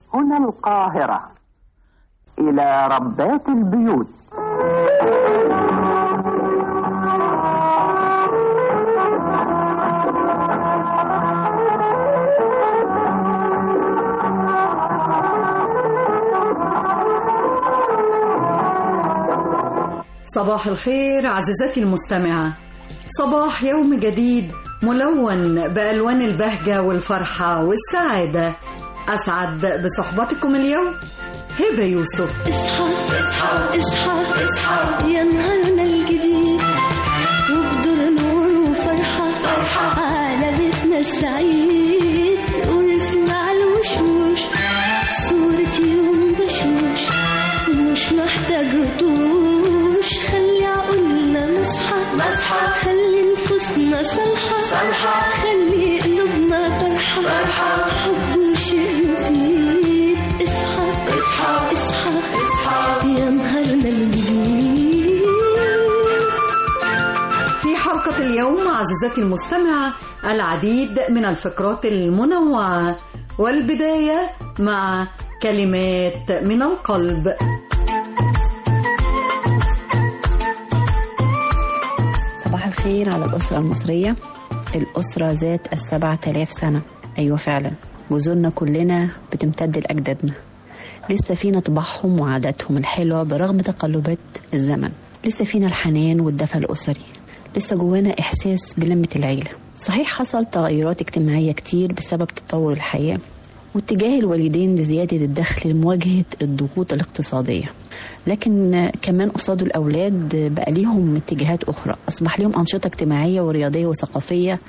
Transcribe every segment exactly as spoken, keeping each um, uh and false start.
هنا القاهرة. إلى ربات البيوت. صباح الخير عزيزتي المستمعة، صباح يوم جديد ملون بألوان البهجة والفرحة والسعادة. أسعد بصحبتكم اليوم هبة يوسف. اصحى اصحى اصحى اصحى يا نهارنا الجديد، وبدور نور وفرحة فرحة على بيتنا السعيد، ونسمع الوشوش صورة يوم بشوش، مش محتاج رطوش، خلي عقولنا نصحى نصحى، خلي نفوسنا صالحة صالحة، خلي قلوبنا فرحة فرحة، حب وشيء مفيد. اصحى اصحى اصحى اصحى يا نهارنا الجديد. في حلقة اليوم عزيزتي المستمعة العديد من الفقرات المنوعة، والبداية مع كلمات من القلب. صباح الخير على الأسرة المصرية، الأسرة ذات السبعة آلاف سنة. أيوة فعلا جذورنا كلنا بتمتد لأجدادنا، لسه فينا طباعهم وعاداتهم الحلوة برغم تقلبات الزمن، لسه فينا الحنان والدفى الأسري، لسه جوانا إحساس بلمة العيلة. صحيح حصل تغيرات اجتماعية كتير بسبب تطور الحياة واتجاه الوالدين لزيادة الدخل لمواجهة الضغوط الاقتصادية، لكن كمان قصاد الأولاد بقى ليهم اتجاهات أخرى، أصبح ليهم أنشطة اجتماعية ورياضية وثقافية،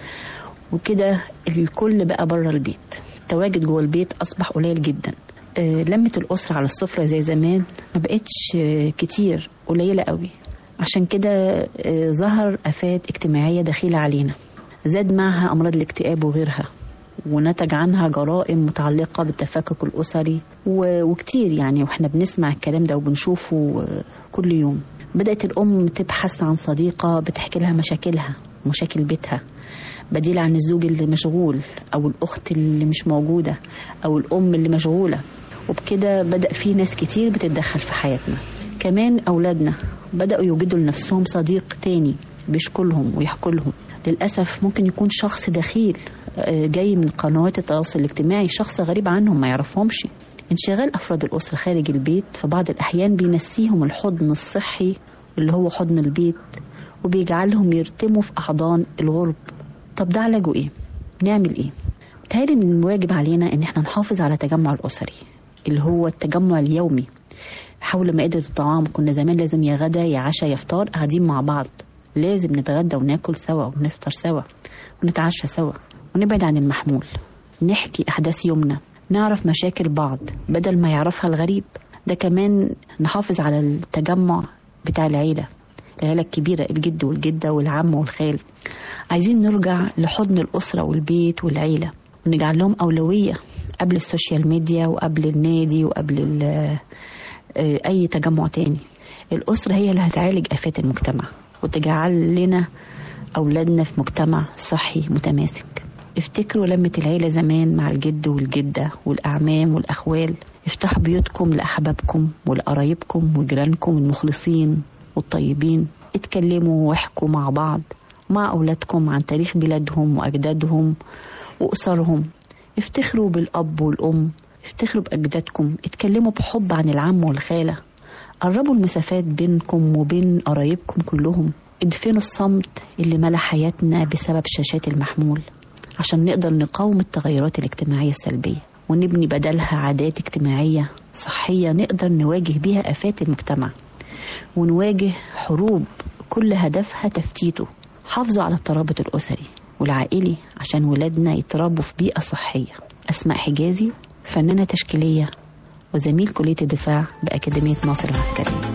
وكده الكل بقى بره البيت، التواجد جوه البيت أصبح قليل جدا. لمة الأسرة على السفرة زي زمان ما بقتش كتير، قليلة قوي. عشان كده ظهر آفات اجتماعية دخيلة علينا، زاد معها أمراض الاكتئاب وغيرها، ونتج عنها جرائم متعلقة بالتفكك الأسري وكتير يعني، وإحنا بنسمع الكلام ده وبنشوفه كل يوم. بدأت الأم تبحث عن صديقة بتحكي لها مشاكلها ومشاكل بيتها، بديل عن الزوج اللي مشغول أو الأخت اللي مش موجودة أو الأم اللي مشغولة، وبكده بدأ في ناس كتير بتتدخل في حياتنا. كمان أولادنا بدأوا يوجدوا لنفسهم صديق تاني بيشكلهم ويحكوا لهم. للأسف ممكن يكون شخص دخيل جاي من قنوات التواصل الاجتماعي، شخص غريب عنهم ما يعرفهمش. انشغال أفراد الأسرة خارج البيت في بعض الأحيان بينسيهم الحضن الصحي اللي هو حضن البيت، وبيجعلهم يرتموا في أحضان الغرب. طب ده علاجه إيه؟ نعمل إيه؟ بتهيألي إن الواجب علينا إن احنا نحافظ على التجمع الأسري اللي هو التجمع اليومي. حول مائدة الطعام، كنا زمان لازم يا غدا يا عشاء يا فطار قاعدين مع بعض، لازم نتغدى وناكل سوا ونفطر سوا ونتعشى سوا، ونبعد عن المحمول، نحكي أحداث يومنا، نعرف مشاكل بعض بدل ما يعرفها الغريب. ده كمان نحافظ على التجمع بتاع العيلة، العيلة الكبيرة، الجد والجدة والعم والخال. عايزين نرجع لحضن الأسرة والبيت والعيلة، ونجعل لهم أولوية قبل السوشيال ميديا وقبل النادي وقبل أي تجمع تاني. الأسرة هي اللي هتعالج آفات المجتمع وتجعل لنا أولادنا في مجتمع صحي متماسك. افتكروا لمة العيلة زمان مع الجد والجدة والأعمام والأخوال. افتحوا بيوتكم لأحبابكم ولقرايبكم وجيرانكم المخلصين والطيبين. اتكلموا واحكوا مع بعض مع أولادكم عن تاريخ بلادهم وأجدادهم وأسرهم. افتخروا بالأب والأم، افتخروا بأجدادكم، اتكلموا بحب عن العم والخالة. قربوا المسافات بينكم وبين قرايبكم كلهم. ادفنوا الصمت اللي ملا حياتنا بسبب شاشات المحمول عشان نقدر نقاوم التغيرات الاجتماعية السلبية، ونبني بدلها عادات اجتماعية صحية نقدر نواجه بيها آفات المجتمع، ونواجه حروب كل هدفها تفتيته. حافظوا على الترابط الأسري والعائلي عشان ولادنا يتربوا في بيئة صحية. أسماء حجازي، فنانة تشكيلية وزميل كلية الدفاع بأكاديمية ناصر العسكرية.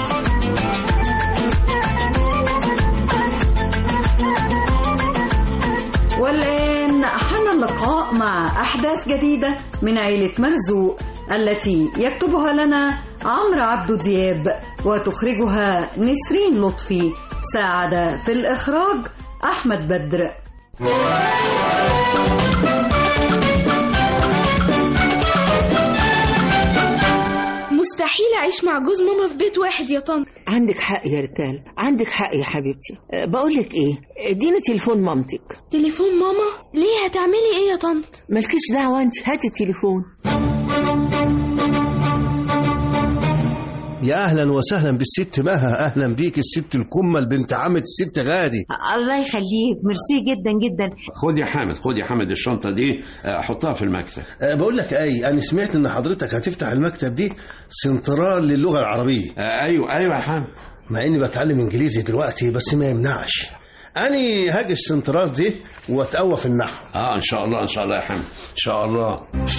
والآن حان اللقاء مع أحداث جديدة من عائلة مرزوق التي يكتبها لنا عمرو عبد دياب وتخرجها نسرين لطفي. ساعد في الإخراج أحمد بدر. مستحيل أعيش مع جوز ماما في بيت واحد يا طنط. عندك حق يا ريتال، عندك حق يا حبيبتي. أه بقولك ايه، اديني تليفون مامتك. تليفون ماما؟ ليه؟ هتعملي ايه يا طنط؟ مالكيش دعوة انت، هاتي التليفون. يا اهلا وسهلا بالست مها. اهلا بيك الست الكمل بنت عمة الست غادي. الله يخليك، ميرسي جدا جدا. خد يا حامد، خد يا حامد الشنطه دي، حطها في المكتب. أه بقول لك اي، انا سمعت ان حضرتك هتفتح المكتب دي سنترال للغه العربيه. أه ايوه ايوه يا حامد. مع اني بتعلم انجليزي دلوقتي بس ما يمنعش، اني هاجي السنترال دي واتقوى في النحو. اه ان شاء الله ان شاء الله يا حامد ان شاء الله.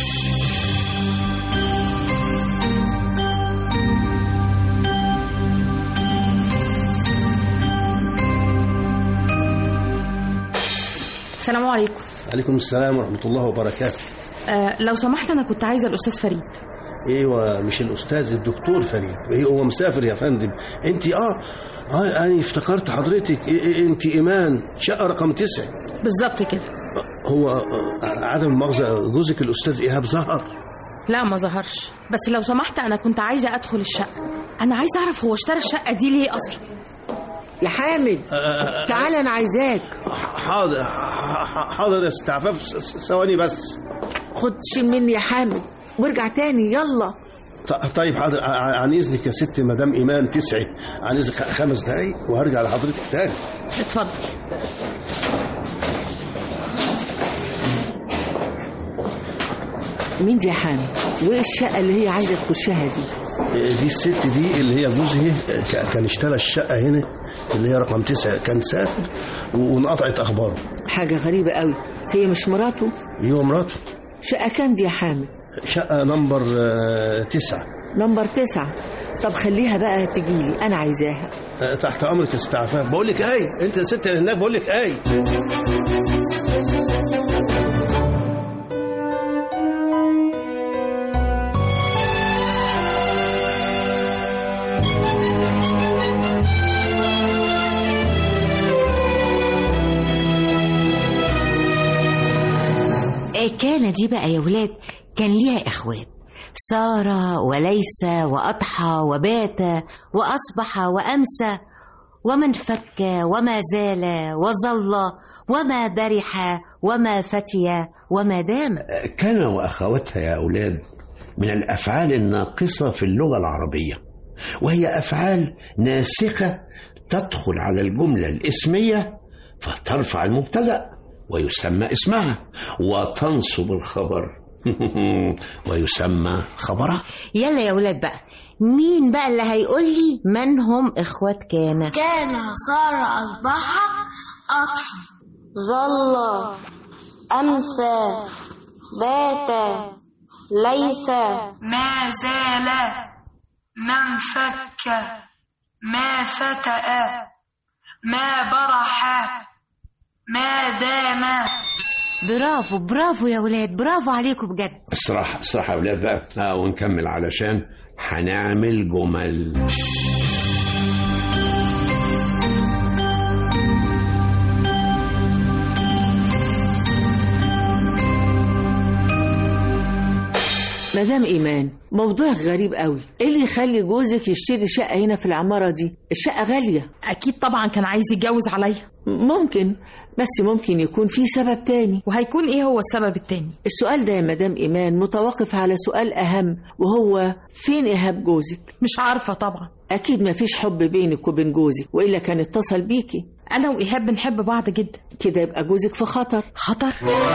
السلام عليكم. عليكم السلام ورحمة الله وبركاته. أه لو سمحت أنا كنت عايزة الأستاذ فريد. ايوه مش الأستاذ، الدكتور فريد. ايه هو مسافر يا فندم. انت اه اه انا افتكرت حضرتك إيه انت ايمان، شقة رقم تسعة. بالظبط كده. هو آه عدم المؤاخذة جوزك الأستاذ إيهاب ظهر؟ لا ما ظهرش، بس لو سمحت أنا كنت عايزة أدخل الشقة. أنا عايزة أعرف هو اشترى الشقة دي ليه أصلا. يا حامد تعال انا عايزاك. حاضر حاضر يا ست عفاف، ثواني بس. خد شيل مني يا حامد وارجع تاني يلا. طيب حاضر، عن اذنك يا ست مدام ايمان تسعي، عن اذنك خمس دقايق وهرجع لحضرتك تاني. اتفضل. مين دي يا حامد؟ وايه الشقه اللي هي عايزه تخشها دي؟ دي الست دي اللي هي جوزها كان اشترى الشقه هنا اللي هي رقم تسعة، كان سافر وانقطعت اخباره. حاجه غريبه قوي، هي مش مراته؟ ايوه مراته. شقه كام دي يا حامد؟ شقه نمبر تسعة. نمبر تسعة. طب خليها بقى تجيلي، انا عايزاها. تحت امرك يا ست عفاف. بقول لك اي، انت يا ست اللي هناك، بقول لك اي. كان دي بقى يا ولاد كان ليها إخوات، سارة وليسى وأضحى وبات وأصبح وأمسى ومن فك وما زال وظل وما برح وما فتي وما دام. كان وأخواتها يا أولاد من الأفعال الناقصة في اللغة العربية، وهي أفعال ناسخة تدخل على الجملة الاسمية فترفع المبتدأ ويسمى اسمها، وتنصب الخبر ويسمى خبرها. يلا يا ولاد بقى، مين بقى اللي هيقول لي من هم اخوات كان؟ كان، صار، اصبح، اضحى، ظل، امسى، بات، ليس، ما زال، من فك، ما فتأ، ما برح، ما دام. برافو برافو يا ولاد، برافو عليكم بجد. الصراحة الصراحة يا ولاد بقى، آه ونكمل علشان هنعمل جمل. مدام إيمان، موضوع غريب قوي. ايه اللي يخلي جوزك يشتري شقة هنا في العمارة دي؟ الشقة غالية. أكيد طبعا كان عايز يتجوز عليا. ممكن، بس ممكن يكون في سبب تاني. وهيكون ايه هو السبب التاني؟ السؤال ده يا مدام إيمان متوقف على سؤال أهم، وهو فين إيهاب جوزك؟ مش عارفة طبعا. أكيد ما فيش حب بينك وبين جوزك، وإلا كان اتصل بيكي. أنا وإيهاب بنحب بعض جدا. كده يبقى جوزك في خطر. خطر؟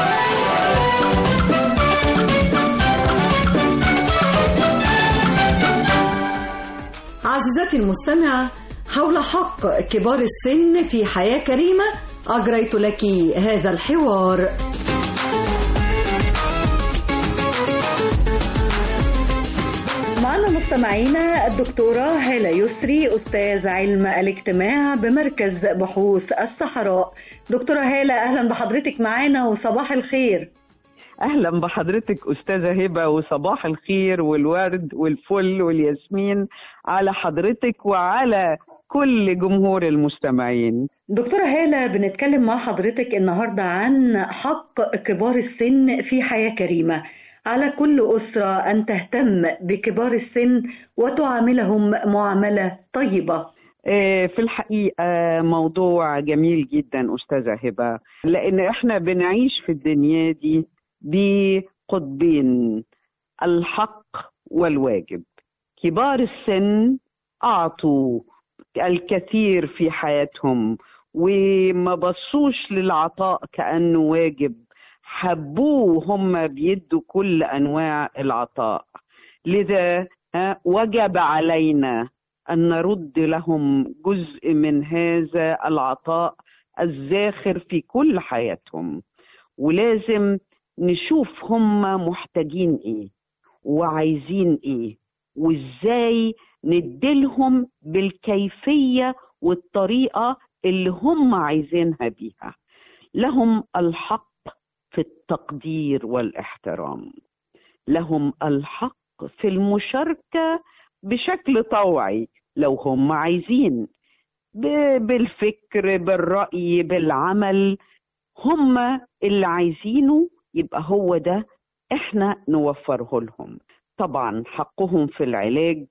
عزيزتي المستمعة، حول حق كبار السن في حياة كريمة أجريت لك هذا الحوار. معنا مستمعينا الدكتورة هالة يسري، أستاذ علم الاجتماع بمركز بحوث الصحراء. دكتورة هالة أهلا بحضرتك معانا وصباح الخير. أهلا بحضرتك أستاذة هبة، وصباح الخير والورد والفل والياسمين على حضرتك وعلى كل جمهور المستمعين. دكتورة هالة، بنتكلم مع حضرتك النهاردة عن حق كبار السن في حياة كريمة. على كل أسرة أن تهتم بكبار السن وتعاملهم معاملة طيبة. في الحقيقة موضوع جميل جدا أستاذة هبة، لأن إحنا بنعيش في الدنيا دي بقطبين، الحق والواجب. كبار السن أعطوا الكثير في حياتهم وما بصوش للعطاء كأنه واجب، حبوه هم بيدوا كل أنواع العطاء. لذا وجب علينا أن نرد لهم جزء من هذا العطاء الزاخر في كل حياتهم، ولازم نشوف هم محتاجين إيه وعايزين إيه، وإزاي نديلهم بالكيفية والطريقة اللي هم عايزينها بيها. لهم الحق في التقدير والاحترام، لهم الحق في المشاركة بشكل طوعي لو هم عايزين، بالفكر، بالرأي، بالعمل. هم اللي عايزينه يبقى هو ده احنا نوفره لهم. طبعا حقهم في العلاج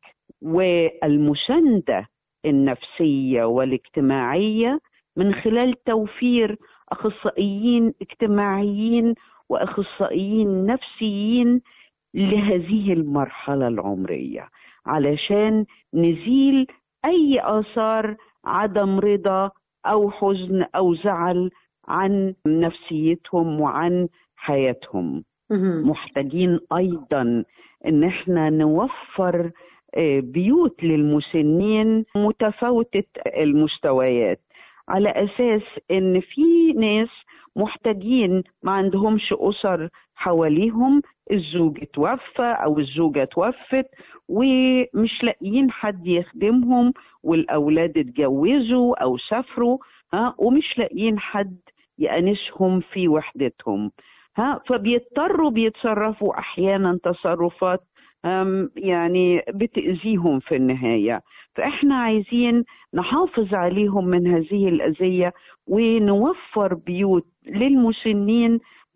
والمساندة النفسية والاجتماعية من خلال توفير أخصائيين اجتماعيين وأخصائيين نفسيين لهذه المرحلة العمرية، علشان نزيل أي آثار عدم رضا أو حزن أو زعل عن نفسيتهم وعن حياتهم. محتاجين أيضا إن احنا نوفر بيوت للمسنين متفاوتة المستويات، على أساس إن في ناس محتاجين ما عندهمش أسر حواليهم، الزوج توفى أو الزوجة توفت ومش لاقيين حد يخدمهم، والأولاد اتجوزوا أو سافروا ها ومش لاقيين حد يأنسهم في وحدتهم ها فبيضطروا بيتصرفوا أحيانا تصرفات يعني بتأذيهم في النهاية. فإحنا عايزين نحافظ عليهم من هذه الأذية ونوفر بيوت للمسنين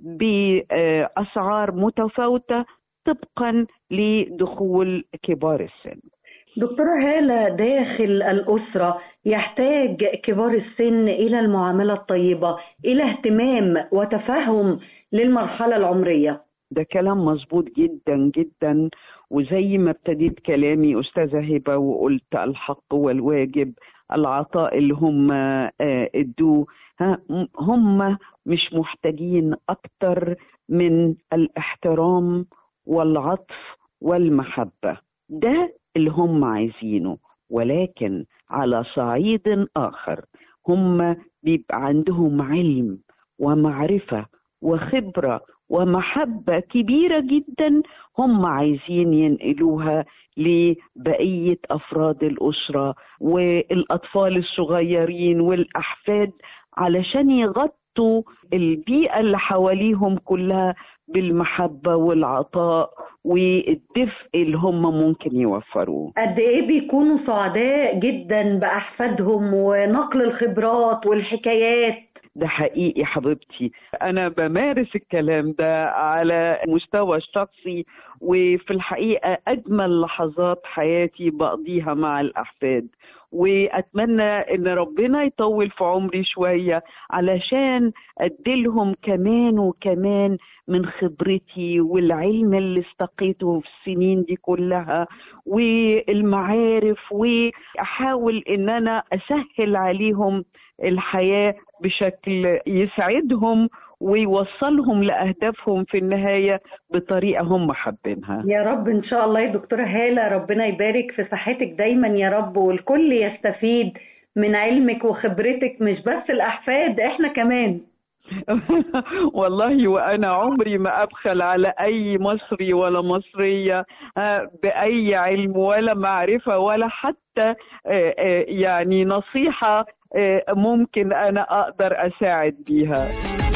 بأسعار متفاوتة طبقا لدخول كبار السن. دكتورة هالة، داخل الأسرة يحتاج كبار السن إلى المعاملة الطيبة، إلى اهتمام وتفهم للمرحلة العمرية. ده كلام مظبوط جدا جدا، وزي ما ابتديت كلامي أستاذة هبة وقلت الحق والواجب، العطاء اللي هم ادوه هم مش محتاجين أكتر من الاحترام والعطف والمحبة، ده اللي هم عايزينه. ولكن على صعيد آخر هم بيبقى عندهم علم ومعرفة وخبرة ومحبة كبيرة جدا هم عايزين ينقلوها لبقية أفراد الأسرة والأطفال الصغيرين والأحفاد، علشان يغطوا البيئة اللي حواليهم كلها بالمحبة والعطاء والدفء اللي هم ممكن يوفروه. قد ايه بيكونوا سعداء جدا بأحفادهم ونقل الخبرات والحكايات. ده حقيقي حبيبتي، أنا بمارس الكلام ده على مستوى الشخصي، وفي الحقيقة أجمل لحظات حياتي بقضيها مع الأحفاد، وأتمنى إن ربنا يطول في عمري شوية علشان أديلهم كمان وكمان من خبرتي والعلم اللي استقيته في السنين دي كلها والمعارف، وأحاول إن أنا أسهل عليهم الحياة بشكل يسعدهم ويوصلهم لأهدافهم في النهاية بطريقة هم حابينها. يا رب إن شاء الله يا دكتورة هالة، ربنا يبارك في صحتك دايما يا رب، والكل يستفيد من علمك وخبرتك، مش بس الأحفاد، إحنا كمان. والله وأنا عمري ما أبخل على أي مصري ولا مصرية بأي علم ولا معرفة ولا حتى يعني نصيحة ممكن أنا أقدر أساعد بيها.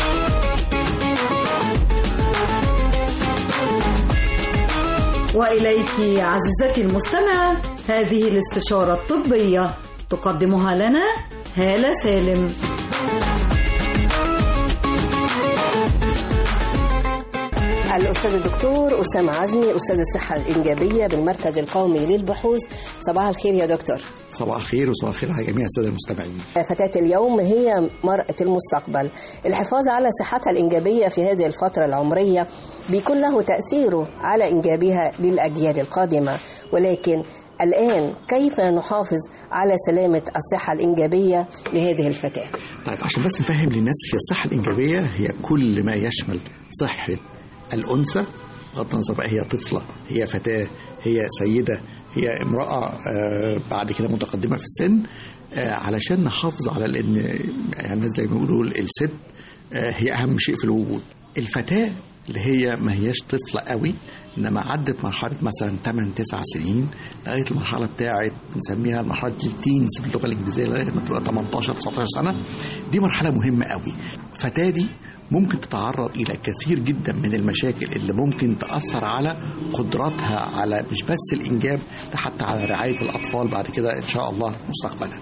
وإليك عزيزتي المستمعة هذه الاستشارة الطبية تقدمها لنا هالة سالم. الأستاذ الدكتور أسامة عزمي، أستاذ الصحة الإنجابية بالمركز القومي للبحوث. صباح الخير يا دكتور. صباح الخير وصباح الخير على جميع السادة المستمعين. فتاة اليوم هي مرأة المستقبل. الحفاظ على صحتها الإنجابية في هذه الفترة العمرية بيكون له تأثيره على إنجابها للأجيال القادمة، ولكن الآن كيف نحافظ على سلامة الصحة الإنجابية لهذه الفتاة؟ طيب عشان بس نفهم للناس، هي الصحة الإنجابية هي كل ما يشمل صحة الأنثى، بغض النظر بقى هي طفلة، هي فتاة، هي سيدة، هي امرأة آه بعد كده متقدمة في السن، آه علشان نحافظ على لأن يعني الناس زي ما بيقولوا الست آه هي أهم شيء في الوجود. الفتاة اللي هي ما هياش طفلة قوي، إنما عدت مرحلة مثلا ثمانية تسعة سنين لغاية المرحلة بتاعت بنسميها مرحلة التينز باللغة الإنجليزية لغاية ما تبقى ثمانية عشر تسعة عشر سنة. دي مرحلة مهمة قوي. فتاة دي ممكن تتعرض إلى كثير جدا من المشاكل اللي ممكن تأثر على قدراتها على مش بس الإنجاب، ده حتى على رعاية الأطفال بعد كده إن شاء الله مستقبلا.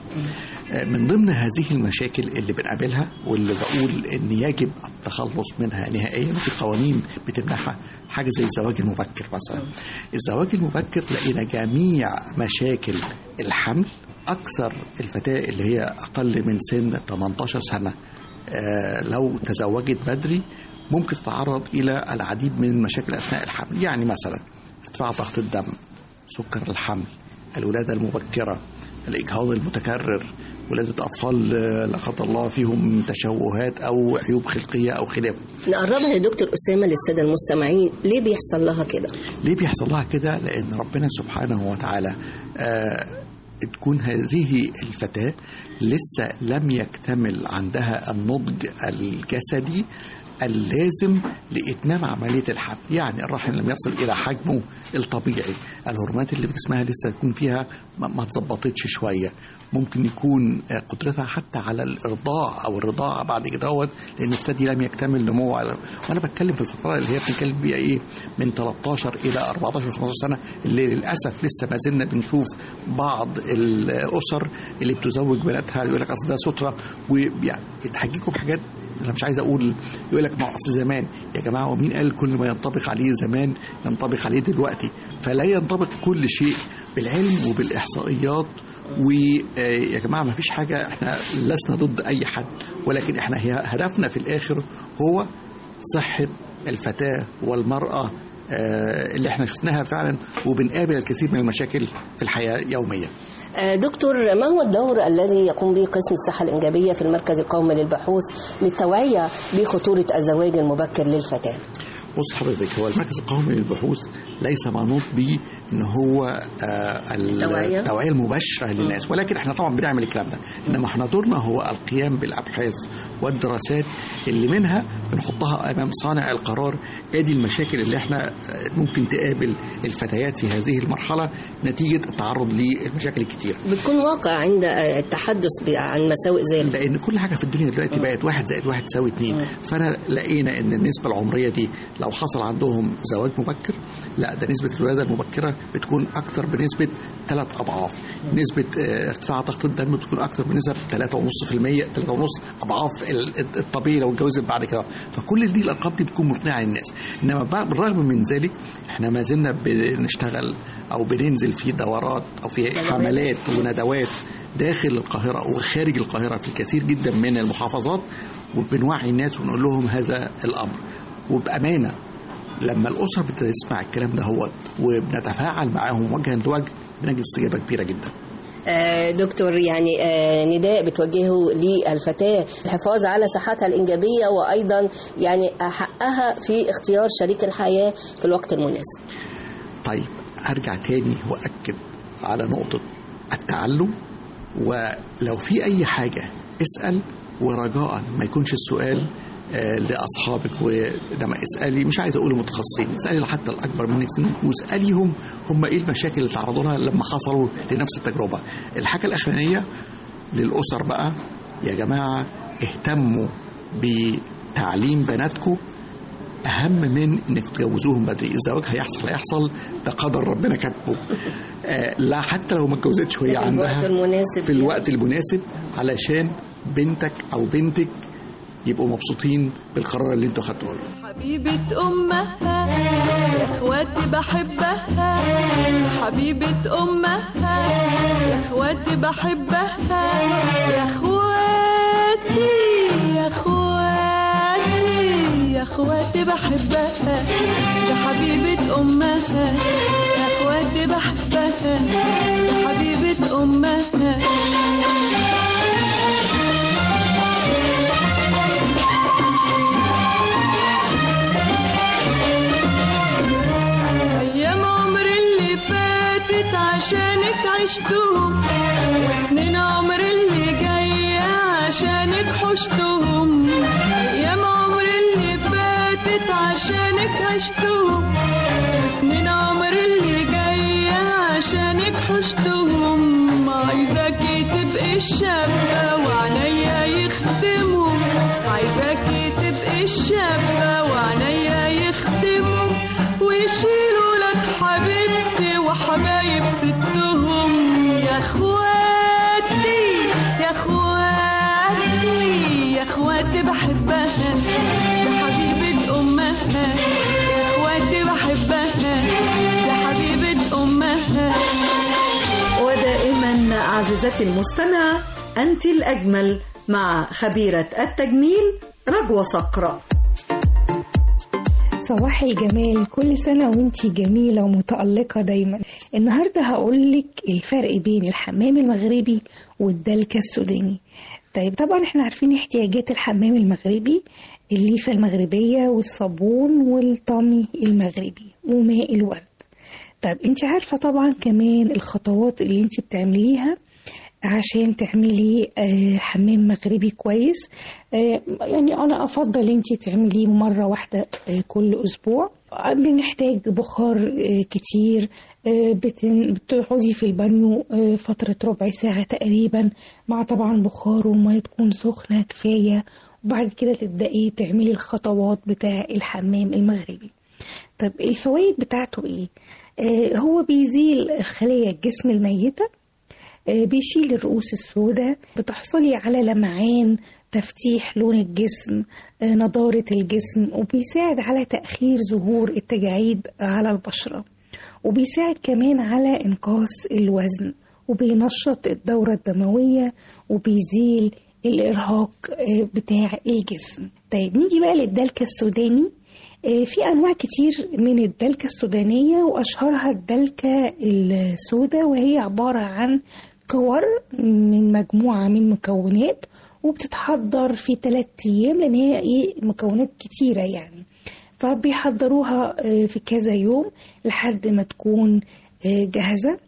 من ضمن هذه المشاكل اللي بنقابلها واللي بقول إن يجب التخلص منها نهائيا، في قوانين بتمنحها، حاجة زي الزواج المبكر مثلا. الزواج المبكر لقينا جميع مشاكل الحمل أكثر الفتاة اللي هي أقل من سن ثمانية عشر سنة آه لو تزوجت بدري ممكن تتعرض إلى العديد من المشاكل أثناء الحمل. يعني مثلا ارتفاع ضغط الدم، سكر الحمل، الولادة المبكرة، الإجهاض المتكرر، ولادة أطفال لا قدر الله فيهم تشوهات أو عيوب خلقية أو خلافه. نقربها يا دكتور أسامة للسادة المستمعين، ليه بيحصل لها كده؟ ليه بيحصل لها كده؟ لأن ربنا سبحانه وتعالى آه تكون هذه الفتاة لسه لم يكتمل عندها النضج الجسدي اللازم لإتمام عملية الحمل. يعني الرحم لم يصل إلى حجمه الطبيعي، الهرمونات اللي في جسمها لسه تكون فيها ما تظبطتش شوية، ممكن يكون قدرتها حتى على الإرضاع أو الرضاعة بعد كده، لأن الثدي لم يكتمل نموه. وأنا بتكلم في الفترة اللي هي بنتكلم بيها إيه من ثلاثة عشر إلى أربعة عشر خمسة عشر سنة، اللي للأسف لسه ما زلنا بنشوف بعض الأسر اللي بتزوج بناتها يقول لك أصل ده سترة، ويعني يتحججوا بحاجات أنا مش عايز أقول، يقول لك ما أصل زمان. يا جماعة ومين قال كل ما ينطبق عليه زمان ينطبق عليه دلوقتي؟ فلا ينطبق كل شيء بالعلم وبالإحصائيات. ويا جماعة ما فيش حاجة، احنا لسنا ضد أي حد، ولكن احنا هدفنا في الآخر هو صحة الفتاة والمرأة اللي احنا شفناها فعلا، وبنقابل الكثير من المشاكل في الحياة يوميا. دكتور، ما هو الدور الذي يقوم به قسم الصحة الإنجابية في المركز القومي للبحوث للتوعية بخطورة الزواج المبكر للفتاة؟ بص حضرتك، هو المركز القومي للبحوث ليس منوط به ان هو آه التوعية المباشرة للناس، ولكن احنا طبعا بنعمل الكلام ده، انما احنا دورنا هو القيام بالابحاث والدراسات اللي منها بنحطها امام صانع القرار. ادي المشاكل اللي احنا ممكن تقابل الفتيات في هذه المرحلة نتيجة التعرض للمشاكل الكتيرة. بتكون واقع عند التحدث عن مساوئ زي لان كل حاجة في الدنيا دلوقتي بقت واحد زائد واحد تساوي اتنين، فانا لقينا ان النسبة العمرية دي لو حصل عندهم زواج مبكر، لا ده نسبة الولادة المبكرة بتكون أكتر بنسبة ثلاث أضعاف، نسبة ارتفاع ضغط الدم بتكون أكتر بنسبة ثلاثة ونص في المية، ثلاثة ونص أضعاف الطبيعي لو اتجوزت بعد كده. فكل دي الأرقام دي بتكون مقنعة للناس، إنما بالرغم من ذلك إحنا ما زلنا بنشتغل أو بننزل في دورات أو في حملات وندوات داخل القاهرة وخارج القاهرة في الكثير جدا من المحافظات، وبنوعي الناس ونقول لهم هذا الأمر. وبأمانة لما الأسرة بتسمع الكلام ده هو وبنتفاعل معاهم وجها لوجه بنجد استجابة كبيرة جدا. آه دكتور، يعني آه نداء بتوجهه للفتاة الحفاظ على صحتها الإنجابية وأيضا يعني حقها في اختيار شريك الحياة في الوقت المناسب. طيب أرجع تاني وأكد على نقطة التعلم، ولو في أي حاجة اسأل، ورجاء ما يكونش السؤال لأصحابك، ولما اسألي مش عايز أقول متخصصين، اسألي حتى الأكبر منك سنك واسأليهم هم إيه المشاكل اللي تعرضوا لها لما حصلوا لنفس التجربة. الحاجة الأخرانية للأسر بقى، يا جماعة اهتموا بتعليم بناتكم أهم من إنك تجوزوهم بدري. الزواج هيحصل هيحصل ده قدر ربنا كاتبه، آه لا حتى لو ما اتجوزتش وهي عندها في الوقت المناسب، علشان بنتك أو بنتك يبقوا مبسوطين بالقرار اللي انتوا خدتوه. حبيبة أمها يا إخواتي بحبها، حبيبة أمها يا إخواتي بحبها، يا إخواتي يا إخواتي يا إخواتي بحبها، يا حبيبة أمها يا إخواتي بحبها، يا حبيبة أمها. عشانك عشتهم وسنين عمر اللي جاية عشانك حشتهم، أيام عمر اللي فاتت عشانك عشتهم وسنين عمر اللي جاية عشانك حشتهم، عايزاكي تبقي الشابة وعنيا يخدموا، عايزاكي تبقي الشابة وعنيا يخدموا ويشيلوا لك حبيبتي وحبايب ستهم، يا اخواتي يا اخواتي يا اخواتي بحبها، يا حبيبة امها يا اخواتي بحبها، يا حبيبة امها. ودائما عزيزتي المستمعة أنت الأجمل مع خبيرة التجميل رجوة صقرة. صباح الجمال، كل سنة وانتي جميلة ومتألقة دايما. النهاردة هقولك الفرق بين الحمام المغربي والدلكة السوداني. طيب طبعا احنا عارفين احتياجات الحمام المغربي، الليفة المغربية والصابون والطامي المغربي وماء الورد. طيب انتي عارفة طبعا كمان الخطوات اللي انتي بتعمليها عشان تعملي حمام مغربي كويس. يعني أنا أفضل أنتي تعمليه مرة واحدة كل أسبوع. بنحتاج بخار كتير، بتقعدي في البانيو فترة ربع ساعة تقريبا مع طبعا بخار وما تكون سخنة كفاية، وبعد كده تبدأي تعملي الخطوات بتاع الحمام المغربي. طب الفوائد بتاعته إيه؟ هو بيزيل خلايا الجسم الميتة، بيشيل الرؤوس السوداء، بتحصلي على لمعان، تفتيح لون الجسم، نضارة الجسم، وبيساعد على تأخير ظهور التجاعيد على البشرة، وبيساعد كمان على إنقاص الوزن، وبينشط الدورة الدموية، وبيزيل الإرهاق بتاع الجسم. طيب نيجي بقى للدلكة السوداني. في أنواع كتير من الدلكة السودانية، وأشهرها الدلكة السوداء، وهي عبارة عن كور من مجموعة من مكونات، وبتتحضر في ثلاثة أيام لأن هي إيه مكونات كتيرة يعني، فبيحضروها في كذا يوم لحد ما تكون جاهزة.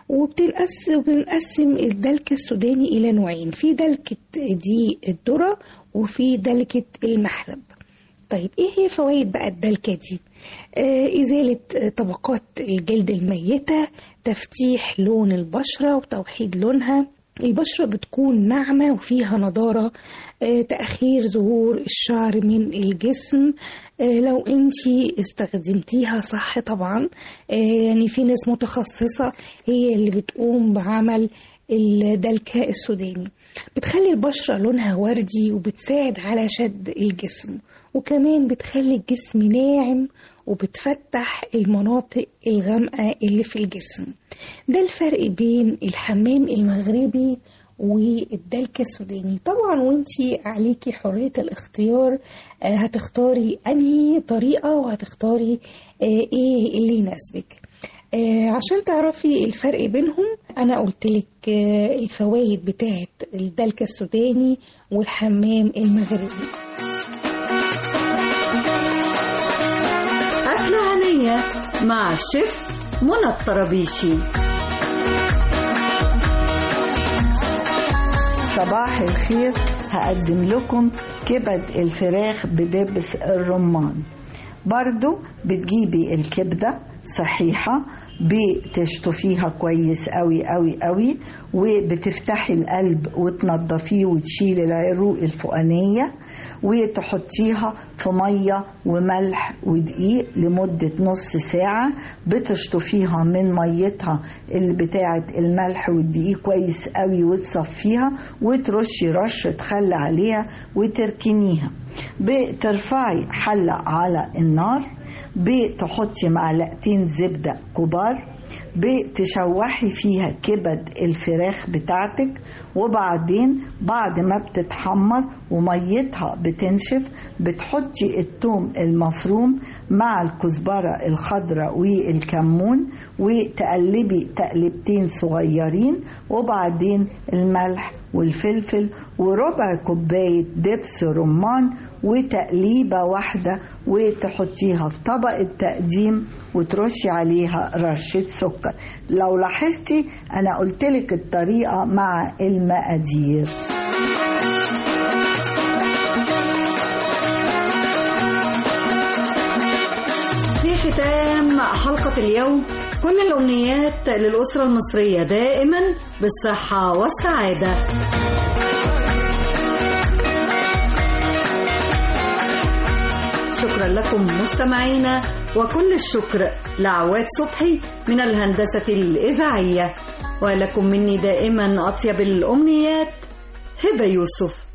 وبنقسم الدلكة السوداني إلى نوعين، في دلكة دي الذرة وفي دلكة المحلب. طيب ايه هي فوائد بقى الدلكة دي؟ آه إزالة طبقات الجلد الميتة، تفتيح لون البشرة وتوحيد لونها، البشرة بتكون ناعمة وفيها نضارة، آه تأخير ظهور الشعر من الجسم آه لو انتي استخدمتيها صح طبعا. آه يعني في ناس متخصصة هي اللي بتقوم بعمل الدلكة السوداني، بتخلي البشرة لونها وردي وبتساعد على شد الجسم، وكمان بتخلي الجسم ناعم وبتفتح المناطق الغامقة اللي في الجسم. ده الفرق بين الحمام المغربي والدلكة السوداني. طبعا وانتي عليكي حرية الاختيار، هتختاري انهي طريقة وهتختاري ايه اللي يناسبك. آه عشان تعرفي الفرق بينهم أنا قلتلك آه الفوائد بتاعت الدلكة السوداني والحمام المغربي. أكلة هنية مع الشيف منى الطرابيشي. صباح الخير، هقدم لكم كبد الفراخ بدبس الرمان. برضو بتجيبي الكبدة صحيحة، بتشطفيها كويس قوي قوي قوي، وبتفتحي القلب وتنضفيه وتشيلي العروق الفوقانية، وتحطيها في مية وملح ودقيق لمدة نص ساعة. بتشطفيها من ميتها اللي بتاعة الملح والدقيق كويس قوي، وتصفيها وترشي رشة خل عليها وتركنيها. بترفعي حلة على النار، بتحطي معلقتين زبدة كبار، بتشوحي فيها كبد الفراخ بتاعتك، وبعدين بعد ما بتتحمر وميتها بتنشف بتحطي الثوم المفروم مع الكزبرة الخضراء والكمون وتقلبي تقلبتين صغيرين، وبعدين الملح والفلفل وربع كوباية دبس رمان وتقليبة واحدة، وتحطيها في طبق التقديم وترشي عليها رشة سكر. لو لاحظتي أنا قلتلك الطريقة مع المقادير. في ختام حلقة اليوم كل الأمنيات للأسرة المصرية دائما بالصحة والسعادة. شكرا لكم مستمعينا، وكل الشكر لعواد صبحي من الهندسة الإذاعية، ولكم مني دائما أطيب الأمنيات، هبة يوسف.